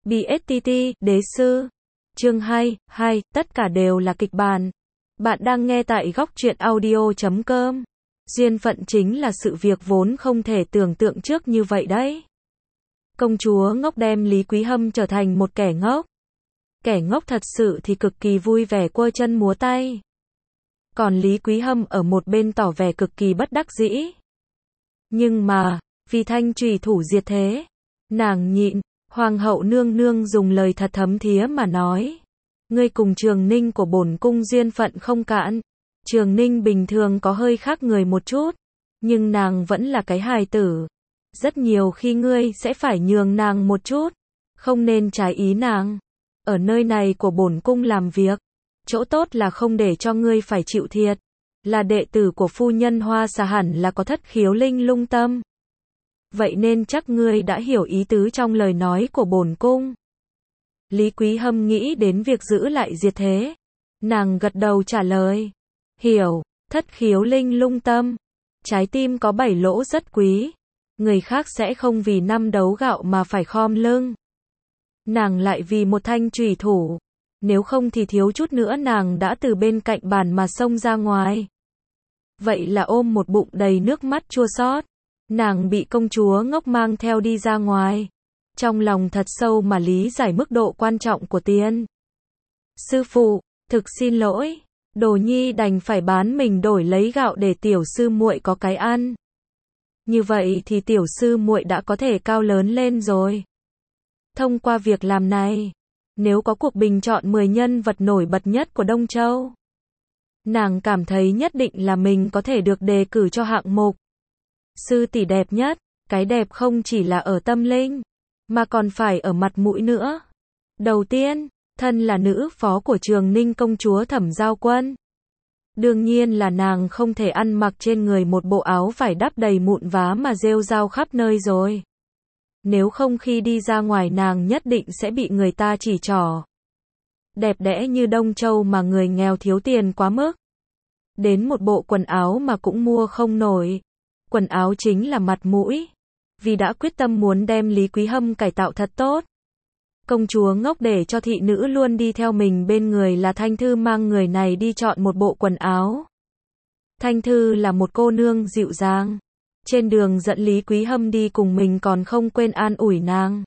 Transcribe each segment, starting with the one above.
BSTT, Đế sư. Chương 2, tất cả đều là kịch bản. Bạn đang nghe tại góc truyện audio.com. Duyên phận chính là sự việc vốn không thể tưởng tượng trước như vậy đấy. Công chúa ngốc đem Lý Quý Hâm trở thành một kẻ ngốc. Kẻ ngốc thật sự thì cực kỳ vui vẻ quơ chân múa tay. Còn Lý Quý Hâm ở một bên tỏ vẻ cực kỳ bất đắc dĩ. Nhưng mà, vì thanh trùy thủ diệt thế, nàng nhịn. Hoàng hậu nương nương dùng lời thật thấm thía mà nói. Ngươi cùng Trường Ninh của bổn cung duyên phận không cạn. Trường Ninh bình thường có hơi khác người một chút, nhưng nàng vẫn là cái hài tử. Rất nhiều khi ngươi sẽ phải nhường nàng một chút, không nên trái ý nàng. Ở nơi này của bổn cung làm việc, chỗ tốt là không để cho ngươi phải chịu thiệt. Là đệ tử của phu nhân Hoa Xà hẳn là có thất khiếu linh lung tâm. Vậy nên chắc ngươi đã hiểu ý tứ trong lời nói của bổn cung. Lý Quý Hâm nghĩ đến việc giữ lại diệt thế. Nàng gật đầu trả lời. Hiểu, thất khiếu linh lung tâm. Trái tim có 7 lỗ rất quý. Người khác sẽ không vì 5 đấu gạo mà phải khom lưng. Nàng lại vì một thanh chùy thủ. Nếu không thì thiếu chút nữa nàng đã từ bên cạnh bàn mà xông ra ngoài. Vậy là ôm một bụng đầy nước mắt chua xót. Nàng bị công chúa ngốc mang theo đi ra ngoài. Trong lòng thật sâu mà lý giải mức độ quan trọng của tiền. Sư phụ, thực xin lỗi. Đồ nhi đành phải bán mình đổi lấy gạo để tiểu sư muội có cái ăn. Như vậy thì tiểu sư muội đã có thể cao lớn lên rồi. Thông qua việc làm này, nếu có cuộc bình chọn 10 nhân vật nổi bật nhất của Đông Châu, nàng cảm thấy nhất định là mình có thể được đề cử cho hạng mục sư tỷ đẹp nhất. Cái đẹp không chỉ là ở tâm linh, mà còn phải ở mặt mũi nữa. Đầu tiên, thân là nữ phó của Trường Ninh công chúa Thẩm Giao Quân. Đương nhiên là nàng không thể ăn mặc trên người một bộ áo vải đắp đầy mụn vá mà rêu rao khắp nơi rồi. Nếu không khi đi ra ngoài nàng nhất định sẽ bị người ta chỉ trỏ. Đẹp đẽ như Đông Châu mà người nghèo thiếu tiền quá mức. Đến một bộ quần áo mà cũng mua không nổi. Quần áo chính là mặt mũi. Vì đã quyết tâm muốn đem Lý Quý Hâm cải tạo thật tốt. Công chúa ngốc để cho thị nữ luôn đi theo mình bên người là Thanh Thư mang người này đi chọn một bộ quần áo. Thanh Thư là một cô nương dịu dàng. Trên đường dẫn Lý Quý Hâm đi cùng mình còn không quên an ủi nàng.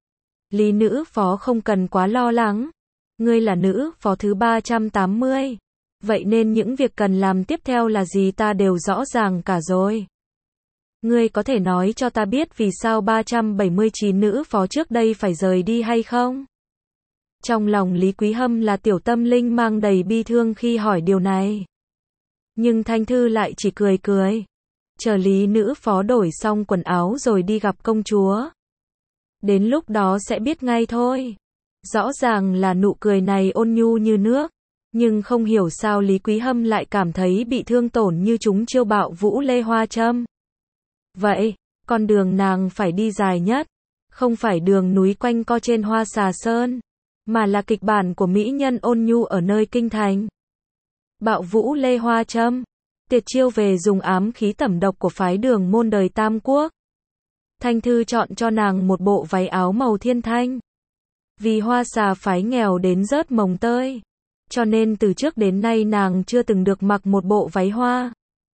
Lý nữ phó không cần quá lo lắng. Ngươi là nữ phó thứ 380. Vậy nên những việc cần làm tiếp theo là gì ta đều rõ ràng cả rồi. Ngươi có thể nói cho ta biết vì sao 379 nữ phó trước đây phải rời đi hay không? Trong lòng Lý Quý Hâm là tiểu tâm linh mang đầy bi thương khi hỏi điều này. Nhưng Thanh Thư lại chỉ cười cười. Chờ Lý nữ phó đổi xong quần áo rồi đi gặp công chúa. Đến lúc đó sẽ biết ngay thôi. Rõ ràng là nụ cười này ôn nhu như nước. Nhưng không hiểu sao Lý Quý Hâm lại cảm thấy bị thương tổn như chúng chiêu bạo vũ lê hoa châm. Vậy, con đường nàng phải đi dài nhất, không phải đường núi quanh co trên Hoa Xà Sơn, mà là kịch bản của mỹ nhân ôn nhu ở nơi kinh thành. Bạo vũ lê hoa châm, tiệt chiêu về dùng ám khí tẩm độc của phái Đường Môn đời Tam Quốc. Thanh Thư chọn cho nàng một bộ váy áo màu thiên thanh. Vì Hoa Xà phái nghèo đến rớt mồng tơi, cho nên từ trước đến nay nàng chưa từng được mặc một bộ váy hoa.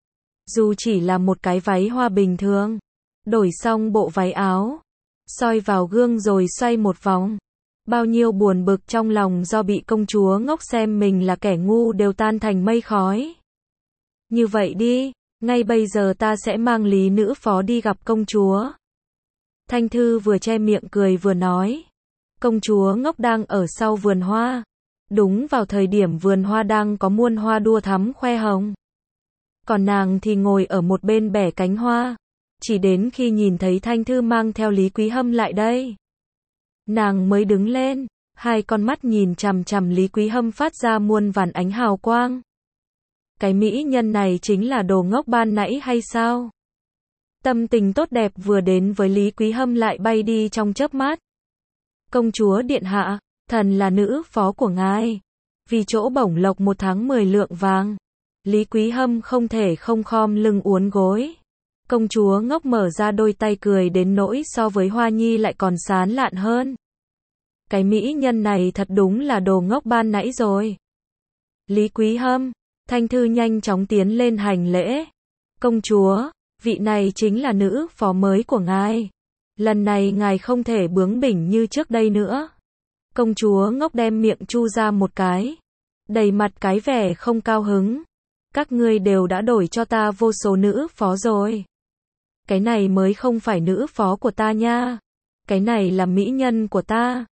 Dù chỉ là một cái váy hoa bình thường, đổi xong bộ váy áo, soi vào gương rồi xoay một vòng. Bao nhiêu buồn bực trong lòng do bị công chúa ngốc xem mình là kẻ ngu đều tan thành mây khói. Như vậy đi, ngay bây giờ ta sẽ mang Lý nữ phó đi gặp công chúa. Thanh Thư vừa che miệng cười vừa nói. Công chúa ngốc đang ở sau vườn hoa. Đúng vào thời điểm vườn hoa đang có muôn hoa đua thắm khoe hồng. Còn nàng thì ngồi ở một bên bẻ cánh hoa. Chỉ đến khi nhìn thấy Thanh Thư mang theo Lý Quý Hâm lại đây, nàng mới đứng lên, hai con mắt nhìn chằm chằm Lý Quý Hâm phát ra muôn vàn ánh hào quang. Cái mỹ nhân này chính là đồ ngốc ban nãy hay sao? Tâm tình tốt đẹp vừa đến với Lý Quý Hâm lại bay đi trong chớp mắt. Công chúa điện hạ, thần là nữ phó của ngài. Vì chỗ bổng lộc 1 tháng 10 lượng vàng. Lý Quý Hâm không thể không khom lưng uốn gối. Công chúa ngốc mở ra đôi tay cười đến nỗi so với Hoa Nhi lại còn sán lạn hơn. Cái mỹ nhân này thật đúng là đồ ngốc ban nãy rồi. Lý Quý Hâm, Thanh Thư nhanh chóng tiến lên hành lễ. Công chúa, vị này chính là nữ phó mới của ngài. Lần này ngài không thể bướng bỉnh như trước đây nữa. Công chúa ngốc đem miệng chu ra một cái, đầy mặt cái vẻ không cao hứng. Các ngươi đều đã đổi cho ta vô số nữ phó rồi. Cái này mới không phải nữ phó của ta nha. Cái này là mỹ nhân của ta.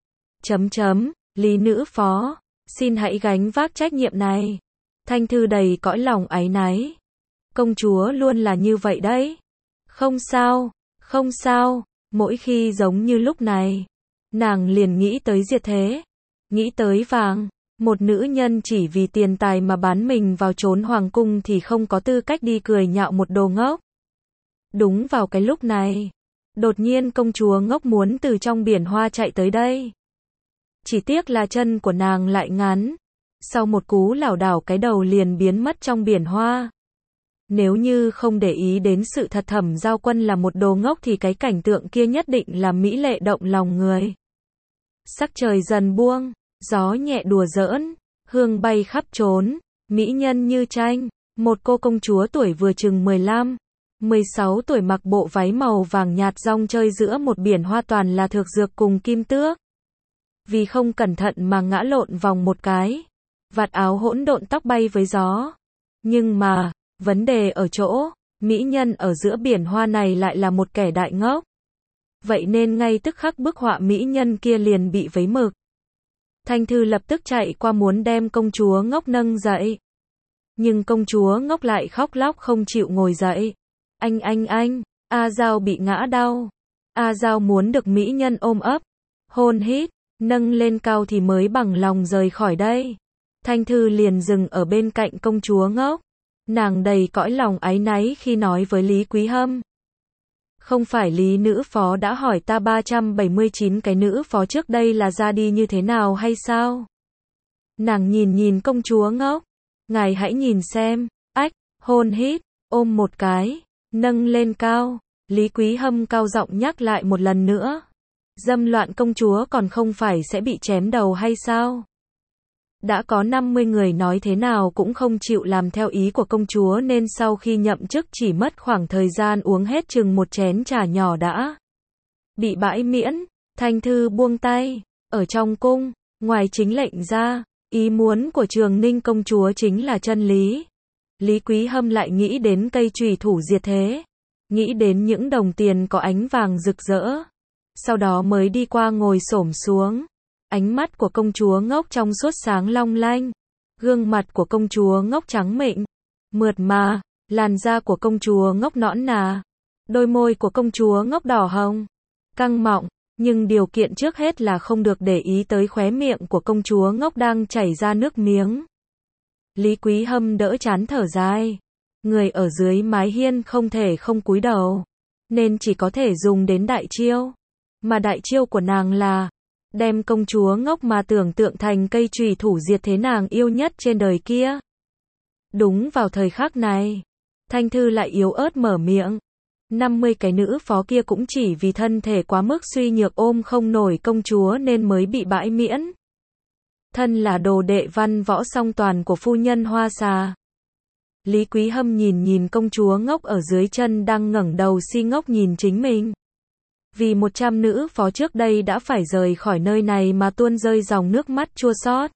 Lý nữ phó, xin hãy gánh vác trách nhiệm này. Thanh Thư đầy cõi lòng áy náy. Công chúa luôn là như vậy đấy. Không sao, không sao. Mỗi khi giống như lúc này, nàng liền nghĩ tới diệt thế, nghĩ tới vàng. Một nữ nhân chỉ vì tiền tài mà bán mình vào trốn hoàng cung thì không có tư cách đi cười nhạo một đồ ngốc. Đúng vào cái lúc này, đột nhiên công chúa ngốc muốn từ trong biển hoa chạy tới đây. Chỉ tiếc là chân của nàng lại ngắn. Sau một cú lảo đảo cái đầu liền biến mất trong biển hoa. Nếu như không để ý đến sự thật Thẩm Giao Quân là một đồ ngốc thì cái cảnh tượng kia nhất định là mỹ lệ động lòng người. Sắc trời dần buông, gió nhẹ đùa giỡn, hương bay khắp trốn, mỹ nhân như tranh. Một cô công chúa tuổi vừa chừng 15, 16 tuổi mặc bộ váy màu vàng nhạt rong chơi giữa một biển hoa toàn là thược dược cùng kim tước. Vì không cẩn thận mà ngã lộn vòng một cái, vạt áo hỗn độn tóc bay với gió. Nhưng mà, vấn đề ở chỗ, mỹ nhân ở giữa biển hoa này lại là một kẻ đại ngốc. Vậy nên ngay tức khắc bức họa mỹ nhân kia liền bị vấy mực. Thanh Thư lập tức chạy qua muốn đem công chúa ngốc nâng dậy. Nhưng công chúa ngốc lại khóc lóc không chịu ngồi dậy. Anh, A Giao bị ngã đau. A Giao muốn được mỹ nhân ôm ấp, hôn hít, nâng lên cao thì mới bằng lòng rời khỏi đây. Thanh Thư liền dừng ở bên cạnh công chúa ngốc. Nàng đầy cõi lòng áy náy khi nói với Lý Quý Hâm. Không phải Lý nữ phó đã hỏi ta 379 cái nữ phó trước đây là ra đi như thế nào hay sao? Nàng nhìn công chúa ngốc. Ngài hãy nhìn xem. Ách, hôn hít, ôm một cái, nâng lên cao. Lý Quý Hâm cao giọng nhắc lại một lần nữa. Dâm loạn công chúa còn không phải sẽ bị chém đầu hay sao? Đã có 50 người nói thế nào cũng không chịu làm theo ý của công chúa nên sau khi nhậm chức chỉ mất khoảng thời gian uống hết chừng một chén trà nhỏ đã bị bãi miễn. Thanh Thư buông tay. Ở trong cung, ngoài chính lệnh ra, ý muốn của Trường Ninh công chúa chính là chân lý. Lý Quý Hâm lại nghĩ đến cây chùy thủ diệt thế, nghĩ đến những đồng tiền có ánh vàng rực rỡ. Sau đó mới đi qua ngồi xổm xuống. Ánh mắt của công chúa ngốc trong suốt sáng long lanh. Gương mặt của công chúa ngốc trắng mịn, mượt mà. Làn da của công chúa ngốc nõn nà. Đôi môi của công chúa ngốc đỏ hồng, căng mọng. Nhưng điều kiện trước hết là không được để ý tới khóe miệng của công chúa ngốc đang chảy ra nước miếng. Lý Quý Hâm đỡ chán thở dài. Người ở dưới mái hiên không thể không cúi đầu, nên chỉ có thể dùng đến đại chiêu. Mà đại chiêu của nàng là đem công chúa ngốc mà tưởng tượng thành cây chùy thủ diệt thế nàng yêu nhất trên đời kia. Đúng vào thời khắc này, Thanh Thư lại yếu ớt mở miệng. 50 cái nữ phó kia cũng chỉ vì thân thể quá mức suy nhược ôm không nổi công chúa nên mới bị bãi miễn. Thân là đồ đệ văn võ song toàn của phu nhân Hoa Xà. Lý Quý Hâm nhìn công chúa ngốc ở dưới chân đang ngẩng đầu si ngốc nhìn chính mình. Vì 100 nữ phó trước đây đã phải rời khỏi nơi này mà tuôn rơi dòng nước mắt chua xót.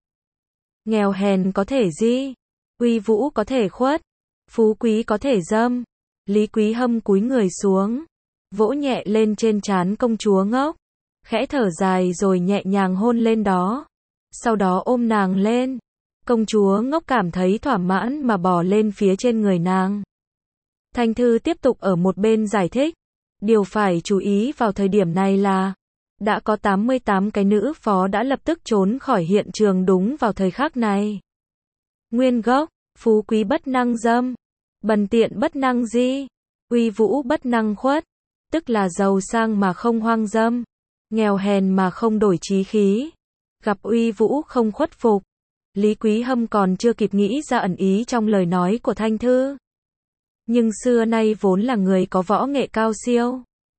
Nghèo hèn có thể di, uy vũ có thể khuất, phú quý có thể dâm. Lý Quý Hâm cúi người xuống, vỗ nhẹ lên trên trán công chúa ngốc, khẽ thở dài rồi nhẹ nhàng hôn lên đó. Sau đó ôm nàng lên. Công chúa ngốc cảm thấy thỏa mãn mà bò lên phía trên người nàng. Thanh Thư tiếp tục ở một bên giải thích. Điều phải chú ý vào thời điểm này là đã có 88 cái nữ phó đã lập tức trốn khỏi hiện trường đúng vào thời khắc này. Nguyên gốc, phú quý bất năng dâm, bần tiện bất năng di, uy vũ bất năng khuất, tức là giàu sang mà không hoang dâm, nghèo hèn mà không đổi chí khí, gặp uy vũ không khuất phục. Lý Quý Hâm còn chưa kịp nghĩ ra ẩn ý trong lời nói của Thanh Thư. Nhưng xưa nay vốn là người có võ nghệ cao siêu,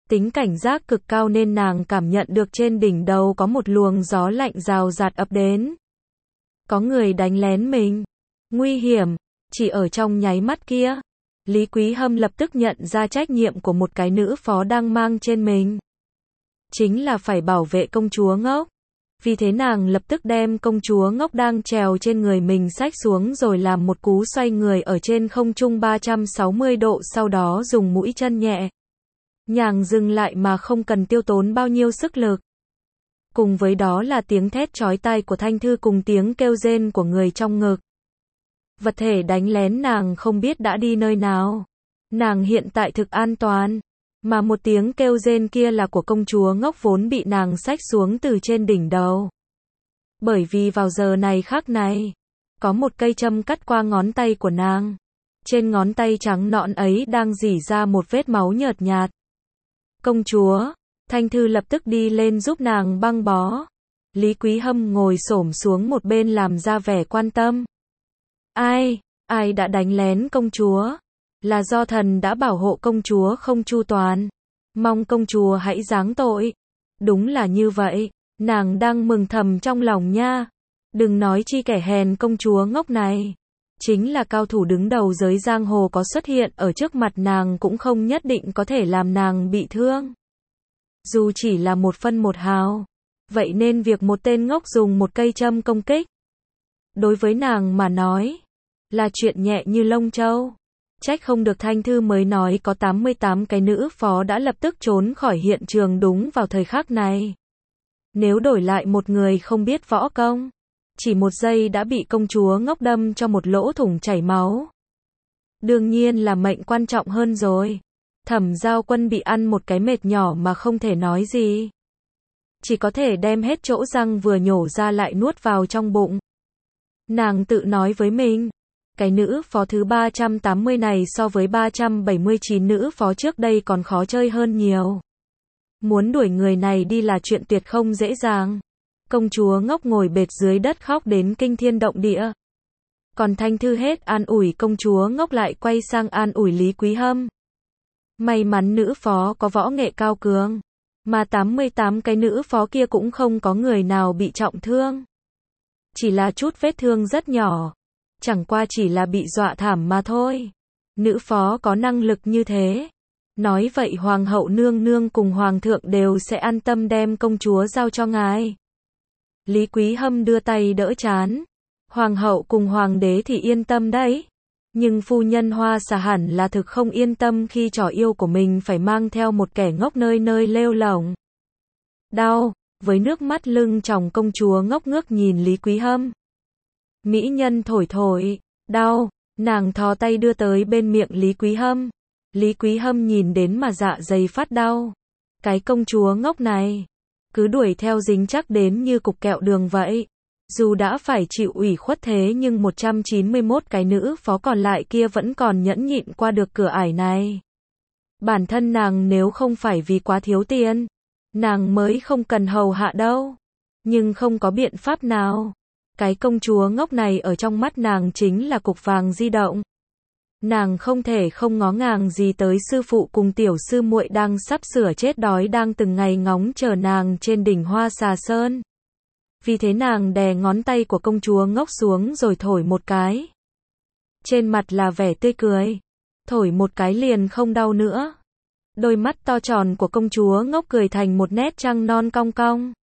Tính cảnh giác cực cao nên nàng cảm nhận được trên đỉnh đầu có một luồng gió lạnh rào rạt ập đến. Có người đánh lén mình. Nguy hiểm. Chỉ ở trong nháy mắt kia, Lý Quý Hâm lập tức nhận ra trách nhiệm của một cái nữ phó đang mang trên mình. Chính là phải bảo vệ công chúa ngốc. Vì thế nàng lập tức đem công chúa ngốc đang trèo trên người mình xách xuống rồi làm một cú xoay người ở trên không trung 360 độ, sau đó dùng mũi chân nhẹ nhàng dừng lại mà không cần tiêu tốn bao nhiêu sức lực. Cùng với đó là tiếng thét chói tai của Thanh Thư cùng tiếng kêu rên của người trong ngực. Vật thể đánh lén nàng không biết đã đi nơi nào. Nàng hiện tại thực an toàn. Mà một tiếng kêu rên kia là của công chúa ngốc vốn bị nàng xách xuống từ trên đỉnh đầu. Bởi vì vào giờ này khắc này, có một cây châm cắt qua ngón tay của nàng. Trên ngón tay trắng nõn ấy đang rỉ ra một vết máu nhợt nhạt. Công chúa, Thanh Thư lập tức đi lên giúp nàng băng bó. Lý Quý Hâm ngồi xổm xuống một bên làm ra vẻ quan tâm. Ai đã đánh lén công chúa? Là do thần đã bảo hộ công chúa không chu toàn. Mong công chúa hãy giáng tội. Đúng là như vậy, nàng đang mừng thầm trong lòng nha. Đừng nói chi kẻ hèn công chúa ngốc này. Chính là cao thủ đứng đầu giới giang hồ có xuất hiện ở trước mặt nàng cũng không nhất định có thể làm nàng bị thương. Dù chỉ là 1/1 vậy nên việc một tên ngốc dùng một cây châm công kích, đối với nàng mà nói, là chuyện nhẹ như lông châu. Trách không được Thanh Thư mới nói có 88 cái nữ phó đã lập tức trốn khỏi hiện trường đúng vào thời khắc này. Nếu đổi lại một người không biết võ công, chỉ 1 giây đã bị công chúa ngốc đâm cho một lỗ thủng chảy máu. Đương nhiên là mệnh quan trọng hơn rồi. Thẩm Giao Quân bị ăn một cái mệt nhỏ mà không thể nói gì. Chỉ có thể đem hết chỗ răng vừa nhổ ra lại nuốt vào trong bụng. Nàng tự nói với mình, cái nữ phó thứ 380 này so với 379 nữ phó trước đây còn khó chơi hơn nhiều. Muốn đuổi người này đi là chuyện tuyệt không dễ dàng. Công chúa ngốc ngồi bệt dưới đất khóc đến kinh thiên động địa. Còn Thanh Thư hết an ủi công chúa ngốc lại quay sang an ủi Lý Quý Hâm. May mắn nữ phó có võ nghệ cao cường, mà 88 cái nữ phó kia cũng không có người nào bị trọng thương. Chỉ là chút vết thương rất nhỏ, chẳng qua chỉ là bị dọa thảm mà thôi. Nữ phó có năng lực như thế. Nói vậy hoàng hậu nương nương cùng hoàng thượng đều sẽ an tâm đem công chúa giao cho ngài. Lý Quý Hâm đưa tay đỡ trán. Hoàng hậu cùng hoàng đế thì yên tâm đấy. Nhưng phu nhân Hoa Xà hẳn là thực không yên tâm khi trò yêu của mình phải mang theo một kẻ ngốc nơi nơi lêu lổng. Đau, với nước mắt lưng tròng công chúa ngốc ngước nhìn Lý Quý Hâm. Mỹ nhân thổi thổi, đau, nàng thò tay đưa tới bên miệng Lý Quý Hâm. Lý Quý Hâm nhìn đến mà dạ dày phát đau. Cái công chúa ngốc này, cứ đuổi theo dính chắc đến như cục kẹo đường vậy. Dù đã phải chịu ủy khuất thế nhưng 191 cái nữ phó còn lại kia vẫn còn nhẫn nhịn qua được cửa ải này. Bản thân nàng nếu không phải vì quá thiếu tiền, nàng mới không cần hầu hạ đâu. Nhưng không có biện pháp nào. Cái công chúa ngốc này ở trong mắt nàng chính là cục vàng di động. Nàng không thể không ngó ngàng gì tới sư phụ cùng tiểu sư muội đang sắp sửa chết đói đang từng ngày ngóng chờ nàng trên đỉnh Hoa Xà Sơn. Vì thế nàng đè ngón tay của công chúa ngốc xuống rồi thổi một cái. Trên mặt là vẻ tươi cười. Thổi một cái liền không đau nữa. Đôi mắt to tròn của công chúa ngốc cười thành một nét trăng non cong cong.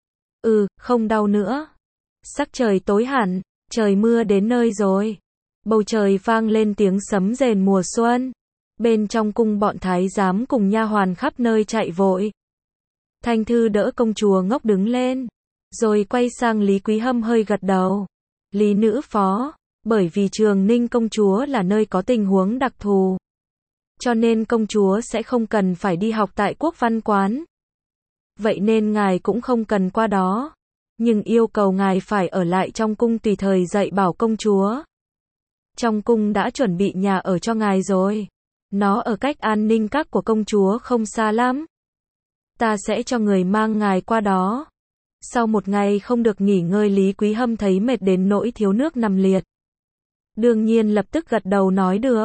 Không đau nữa. Sắc trời tối hẳn, trời mưa đến nơi rồi. Bầu trời vang lên tiếng sấm rền mùa xuân. Bên trong cung bọn thái giám cùng nha hoàn khắp nơi chạy vội. Thanh Thư đỡ công chúa ngốc đứng lên, rồi quay sang Lý Quý Hâm hơi gật đầu. Lý nữ phó, bởi vì Trường Ninh công chúa là nơi có tình huống đặc thù, cho nên công chúa sẽ không cần phải đi học tại Quốc Văn Quán. Vậy nên ngài cũng không cần qua đó, nhưng yêu cầu ngài phải ở lại trong cung tùy thời dạy bảo công chúa. Trong cung đã chuẩn bị nhà ở cho ngài rồi. Nó ở cách An Ninh Các của công chúa không xa lắm. Ta sẽ cho người mang ngài qua đó. Sau một ngày không được nghỉ ngơi, Lý Quý Hâm thấy mệt đến nỗi thiếu nước nằm liệt. Đương nhiên lập tức gật đầu nói được.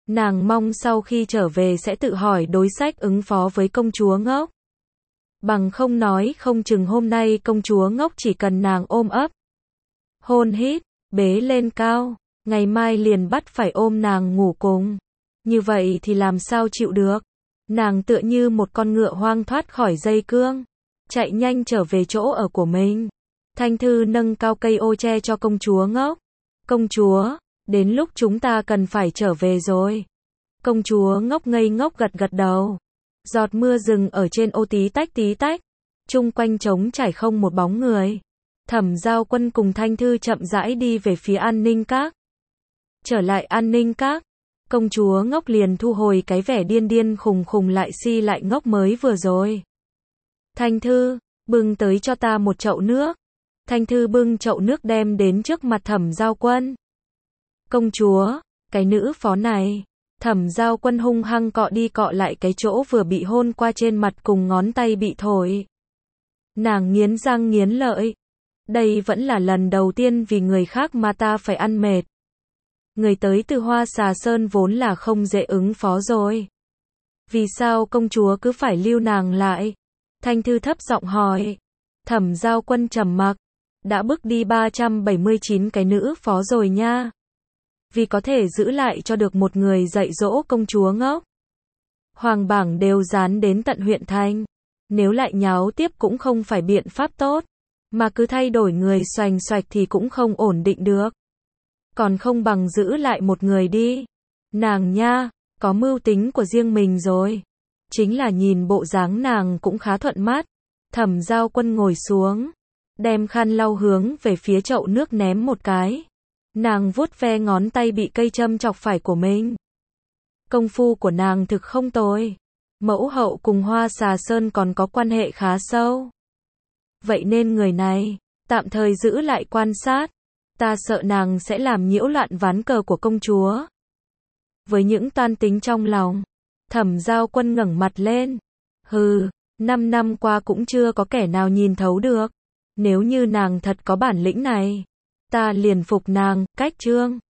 Nàng mong sau khi trở về sẽ tự hỏi đối sách ứng phó với công chúa ngốc. Bằng không nói không chừng hôm nay công chúa ngốc chỉ cần nàng ôm ấp, hôn hít, bế lên cao, ngày mai liền bắt phải ôm nàng ngủ cùng. Như vậy thì làm sao chịu được. Nàng tựa như một con ngựa hoang thoát khỏi dây cương, chạy nhanh trở về chỗ ở của mình. Thanh Thư nâng cao cây ô che cho công chúa ngốc. Công chúa, đến lúc chúng ta cần phải trở về rồi. Công chúa ngốc ngây ngốc gật gật đầu. Giọt mưa rừng ở trên ô tí tách, chung quanh trống trải không một bóng người. Thẩm Giao Quân cùng Thanh Thư chậm rãi đi về phía An Ninh Các. Trở lại An Ninh Các, công chúa ngốc liền thu hồi cái vẻ điên điên khùng khùng lại si lại ngốc mới vừa rồi. Thanh Thư, bưng tới cho ta một chậu nước. Thanh Thư bưng chậu nước đem đến trước mặt Thẩm Giao Quân. Công chúa, cái nữ phó này. Thẩm Giao Quân hung hăng cọ đi cọ lại cái chỗ vừa bị hôn qua trên mặt cùng ngón tay bị thổi. Nàng nghiến răng nghiến lợi. Đây vẫn là lần đầu tiên vì người khác mà ta phải ăn mệt. Người tới từ Hoa Xà Sơn vốn là không dễ ứng phó rồi. Vì sao công chúa cứ phải lưu nàng lại? Thanh Thư thấp giọng hỏi. Thẩm Giao Quân trầm mặc. Đã bước đi 379 cái nữ phó rồi nha. Vì có thể giữ lại cho được một người dạy dỗ công chúa ngốc. Hoàng bảng đều dán đến tận huyện thành. Nếu lại nháo tiếp cũng không phải biện pháp tốt. Mà cứ thay đổi người xoành xoạch thì cũng không ổn định được. Còn không bằng giữ lại một người đi. Nàng nha, có mưu tính của riêng mình rồi. Chính là nhìn bộ dáng nàng cũng khá thuận mắt. Thẩm Giao Quân ngồi xuống, đem khăn lau hướng về phía chậu nước ném một cái. Nàng vuốt ve ngón tay bị cây châm chọc phải của mình. Công phu của nàng thực không tồi. Mẫu hậu cùng Hoa Xà Sơn còn có quan hệ khá sâu. Vậy nên người này, tạm thời giữ lại quan sát. Ta sợ nàng sẽ làm nhiễu loạn ván cờ của công chúa. Với những toan tính trong lòng, Thẩm Giao Quân ngẩng mặt lên. Hừ, 5 năm qua cũng chưa có kẻ nào nhìn thấu được. Nếu như nàng thật có bản lĩnh này, ta liền phục nàng. Cách chương